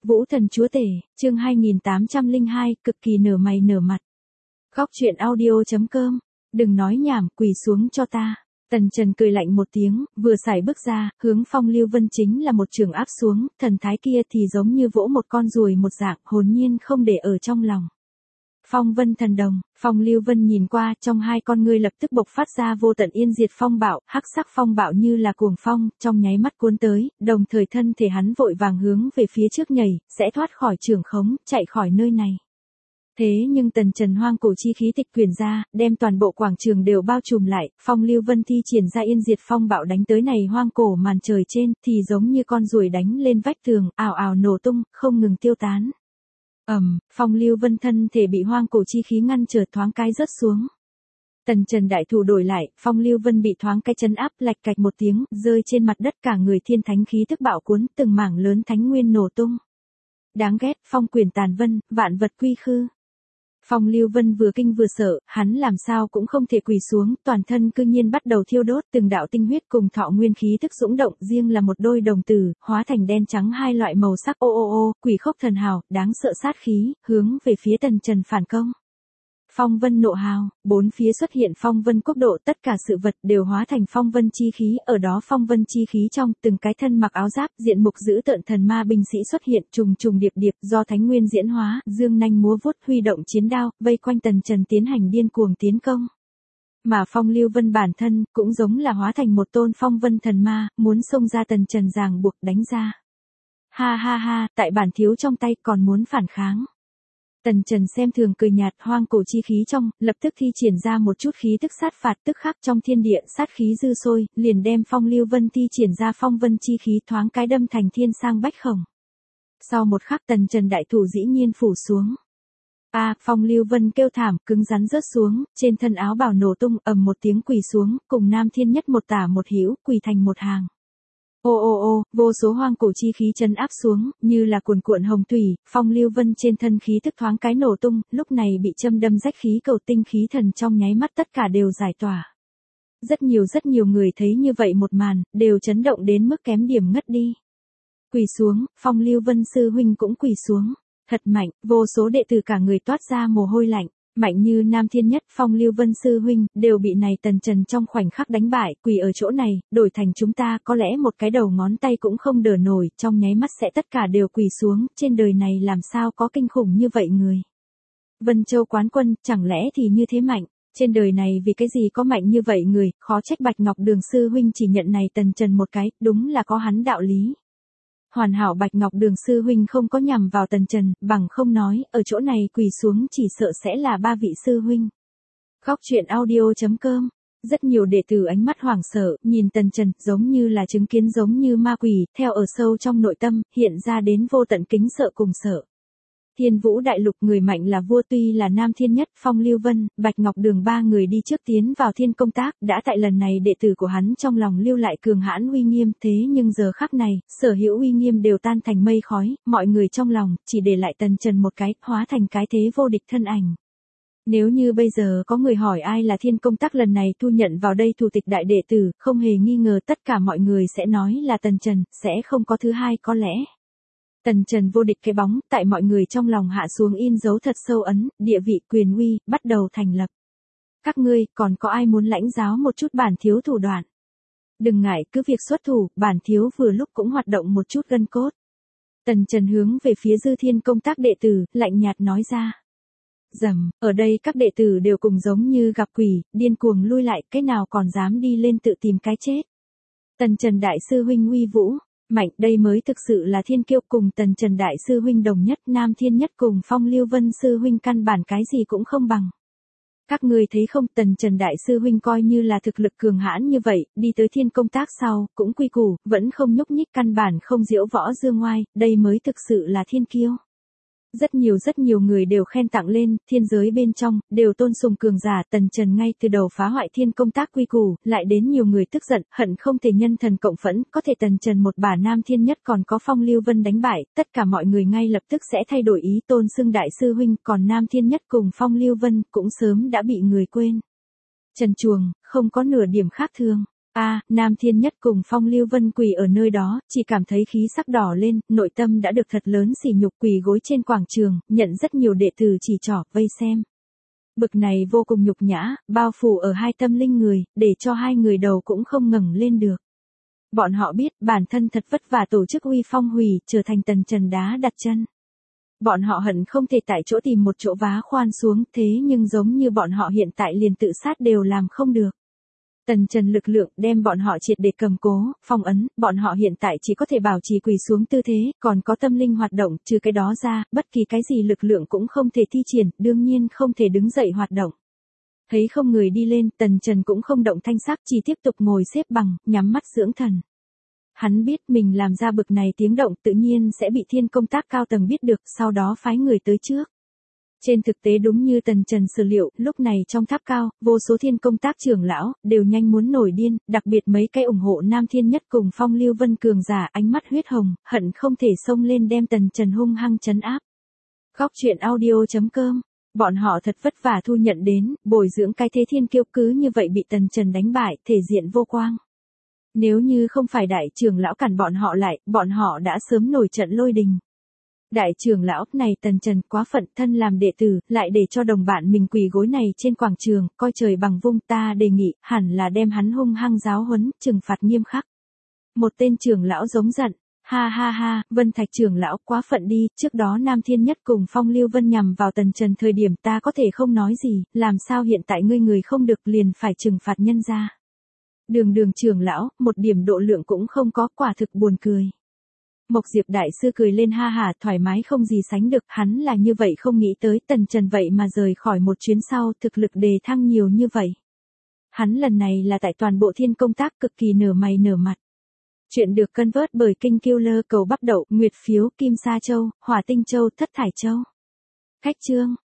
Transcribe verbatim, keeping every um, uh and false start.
Vũ thần chúa tể, chương hai nghìn tám trăm lẻ hai, cực kỳ nở mày nở mặt. Góc truyện audio.com, đừng nói nhảm, quỳ xuống cho ta. Tần Trần cười lạnh một tiếng, vừa sải bước ra, hướng Phong Lưu Vân chính là một trường áp xuống, thần thái kia thì giống như vỗ một con ruồi một dạng, hồn nhiên không để ở trong lòng. Phong Vân thần đồng, Phong Lưu Vân nhìn qua, trong hai con ngươi lập tức bộc phát ra vô tận yên diệt phong bạo, hắc sắc phong bạo như là cuồng phong, trong nháy mắt cuốn tới, đồng thời thân thể hắn vội vàng hướng về phía trước nhảy, sẽ thoát khỏi trường khống, chạy khỏi nơi này. Thế nhưng Tần Trần hoang cổ chi khí tịch quyển ra, đem toàn bộ quảng trường đều bao trùm lại, Phong Lưu Vân thi triển ra yên diệt phong bạo đánh tới này hoang cổ màn trời trên, thì giống như con ruồi đánh lên vách tường, ào ào nổ tung, không ngừng tiêu tán. Ầm, um, Phong Lưu Vân thân thể bị hoang cổ chi khí ngăn trở thoáng cái rớt xuống. Tần Trần đại thủ đổi lại, Phong Lưu Vân bị thoáng cái chấn áp, lạch cạch một tiếng, rơi trên mặt đất, cả người thiên thánh khí tức bạo cuốn, từng mảng lớn thánh nguyên nổ tung. Đáng ghét, phong quyền tàn vân, vạn vật quy khư. Phong Lưu Vân vừa kinh vừa sợ, hắn làm sao cũng không thể quỳ xuống, toàn thân cư nhiên bắt đầu thiêu đốt, từng đạo tinh huyết cùng thọ nguyên khí tức dũng động, riêng là một đôi đồng tử, hóa thành đen trắng hai loại màu sắc ô ô ô, quỷ khốc thần hào, đáng sợ sát khí, hướng về phía Tần Trần phản công. Phong Vân nộ hào, bốn phía xuất hiện Phong Vân quốc độ, tất cả sự vật đều hóa thành Phong Vân chi khí, ở đó Phong Vân chi khí trong, từng cái thân mặc áo giáp, diện mục dữ tợn thần ma binh sĩ xuất hiện, trùng trùng điệp điệp, do thánh nguyên diễn hóa, dương nanh múa vuốt, huy động chiến đao, vây quanh Tần Trần tiến hành điên cuồng tiến công. Mà Phong Lưu Vân bản thân, cũng giống là hóa thành một tôn Phong Vân thần ma, muốn xông ra Tần Trần ràng buộc đánh ra. Ha ha ha, tại bản thiếu trong tay còn muốn phản kháng. Tần Trần xem thường cười nhạt, hoang cổ chi khí trong, lập tức thi triển ra một chút khí tức sát phạt, tức khắc trong thiên địa sát khí dư sôi, liền đem Phong Lưu Vân thi triển ra Phong Vân chi khí thoáng cái đâm thành thiên sang bách khổng. Sau một khắc Tần Trần đại thủ dĩ nhiên phủ xuống. A, à, Phong Lưu Vân kêu thảm, cứng rắn rớt xuống, trên thân áo bào nổ tung, ầm một tiếng quỳ xuống, cùng Nam Thiên Nhất một tả một hữu, quỳ thành một hàng. Ô ô ô, vô số hoang cổ chi khí chấn áp xuống, như là cuồn cuộn hồng thủy, Phong Lưu Vân trên thân khí tức thoáng cái nổ tung, lúc này bị châm đâm rách khí cầu tinh khí thần trong nháy mắt tất cả đều giải tỏa. Rất nhiều rất nhiều người thấy như vậy một màn, đều chấn động đến mức kém điểm ngất đi. Quỳ xuống, Phong Lưu Vân sư huynh cũng quỳ xuống. Thật mạnh, vô số đệ tử cả người toát ra mồ hôi lạnh. Mạnh như Nam Thiên Nhất, Phong Lưu Vân sư huynh, đều bị này Tần Trần trong khoảnh khắc đánh bại, quỳ ở chỗ này, đổi thành chúng ta có lẽ một cái đầu ngón tay cũng không đỡ nổi, trong nháy mắt sẽ tất cả đều quỳ xuống, trên đời này làm sao có kinh khủng như vậy người. Vân Châu quán quân, chẳng lẽ thì như thế mạnh, trên đời này vì cái gì có mạnh như vậy người, khó trách Bạch Ngọc Đường sư huynh chỉ nhận này Tần Trần một cái, đúng là có hắn đạo lý. Hoàn hảo Bạch Ngọc Đường sư huynh không có nhằm vào Tần Trần, bằng không nói, ở chỗ này quỳ xuống chỉ sợ sẽ là ba vị sư huynh. Góc truyện audio.com, rất nhiều đệ tử ánh mắt hoảng sợ, nhìn Tần Trần, giống như là chứng kiến giống như ma quỷ, theo ở sâu trong nội tâm, hiện ra đến vô tận kính sợ cùng sợ. Thiên Vũ Đại Lục người mạnh là vua, tuy là Nam Thiên Nhất, Phong Lưu Vân, Bạch Ngọc Đường ba người đi trước tiến vào thiên công tác, đã tại lần này đệ tử của hắn trong lòng lưu lại cường hãn uy nghiêm, thế nhưng giờ khắc này, sở hữu uy nghiêm đều tan thành mây khói, mọi người trong lòng, chỉ để lại Tần Trần một cái, hóa thành cái thế vô địch thân ảnh. Nếu như bây giờ có người hỏi ai là thiên công tác lần này thu nhận vào đây thủ tịch đại đệ tử, không hề nghi ngờ tất cả mọi người sẽ nói là Tần Trần, sẽ không có thứ hai có lẽ. Tần Trần vô địch cái bóng, tại mọi người trong lòng hạ xuống in dấu thật sâu ấn, địa vị quyền uy, bắt đầu thành lập. Các ngươi, còn có ai muốn lãnh giáo một chút bản thiếu thủ đoạn? Đừng ngại cứ việc xuất thủ, bản thiếu vừa lúc cũng hoạt động một chút gân cốt. Tần Trần hướng về phía dư thiên công tác đệ tử, lạnh nhạt nói ra. Dầm, ở đây các đệ tử đều cùng giống như gặp quỷ, điên cuồng lui lại, cái nào còn dám đi lên tự tìm cái chết. Tần Trần đại sư huynh uy vũ. Mạnh, đây mới thực sự là thiên kiêu, cùng Tần Trần đại sư huynh đồng nhất, Nam Thiên Nhất cùng Phong Lưu Vân sư huynh căn bản cái gì cũng không bằng. Các người thấy không, Tần Trần đại sư huynh coi như là thực lực cường hãn như vậy, đi tới thiên công tác sau, cũng quy củ, vẫn không nhúc nhích, căn bản không diễu võ dương ngoai, đây mới thực sự là thiên kiêu. Rất nhiều rất nhiều người đều khen tặng lên, thiên giới bên trong, đều tôn sùng cường giả. Tần Trần ngay từ đầu phá hoại thiên công tác quy củ, lại đến nhiều người tức giận, hận không thể nhân thần cộng phẫn, có thể Tần Trần một bà Nam Thiên Nhất còn có Phong Lưu Vân đánh bại, tất cả mọi người ngay lập tức sẽ thay đổi ý tôn xưng đại sư huynh, còn Nam Thiên Nhất cùng Phong Lưu Vân cũng sớm đã bị người quên. Trần truồng, không có nửa điểm khác thường. A, Nam Thiên Nhất cùng Phong Lưu Vân quỳ ở nơi đó, chỉ cảm thấy khí sắc đỏ lên, nội tâm đã được thật lớn sỉ nhục, quỳ gối trên quảng trường, nhận rất nhiều đệ tử chỉ trỏ, vây xem. Bực này vô cùng nhục nhã, bao phủ ở hai tâm linh người, để cho hai người đầu cũng không ngẩng lên được. Bọn họ biết bản thân thật vất vả tổ chức uy phong hủy, trở thành tần trần đá đặt chân. Bọn họ hận không thể tại chỗ tìm một chỗ vá khoan xuống, thế nhưng giống như bọn họ hiện tại liền tự sát đều làm không được. Tần trần lực lượng đem bọn họ triệt để cầm cố, phong ấn, bọn họ hiện tại chỉ có thể bảo trì quỳ xuống tư thế, còn có tâm linh hoạt động, trừ cái đó ra, bất kỳ cái gì lực lượng cũng không thể thi triển, đương nhiên không thể đứng dậy hoạt động. Thấy không người đi lên, tần trần cũng không động thanh sắc, chỉ tiếp tục ngồi xếp bằng, nhắm mắt dưỡng thần. Hắn biết mình làm ra bực này tiếng động tự nhiên sẽ bị thiên công tác cao tầng biết được, sau đó phái người tới trước. Trên thực tế đúng như tần trần sở liệu, lúc này trong tháp cao, vô số thiên công tác trưởng lão, đều nhanh muốn nổi điên, đặc biệt mấy cái ủng hộ Nam Thiên Nhất cùng Phong Lưu Vân cường giả ánh mắt huyết hồng, hận không thể xông lên đem tần trần hung hăng trấn áp. Góc truyện audio chấm com, bọn họ thật vất vả thu nhận đến, bồi dưỡng cái thế thiên kiêu cứ như vậy bị tần trần đánh bại, thể diện vô quang. Nếu như không phải đại trưởng lão cản bọn họ lại, bọn họ đã sớm nổi trận lôi đình. Đại trưởng lão này tần trần quá phận, thân làm đệ tử, lại để cho đồng bạn mình quỳ gối này trên quảng trường, coi trời bằng vung, ta đề nghị, hẳn là đem hắn hung hăng giáo huấn, trừng phạt nghiêm khắc. Một tên trưởng lão giống giận, ha ha ha, Vân Thạch trưởng lão quá phận đi, trước đó Nam Thiên Nhất cùng Phong Lưu Vân nhằm vào tần trần thời điểm ta có thể không nói gì, làm sao hiện tại ngươi người không được liền phải trừng phạt nhân ra. Đường đường trưởng lão, một điểm độ lượng cũng không có, quả thực buồn cười. Mộc Diệp đại sư cười lên ha hả, thoải mái không gì sánh được, hắn là như vậy không nghĩ tới tần trần vậy mà rời khỏi một chuyến sau, thực lực đề thăng nhiều như vậy. Hắn lần này là tại toàn bộ thiên công tác cực kỳ nở mày nở mặt. Chuyện được cân vớt bởi Kinh Killer cầu bắp đậu, Nguyệt phiếu, Kim Sa Châu, Hỏa Tinh Châu, Thất Thải Châu. Cách chương.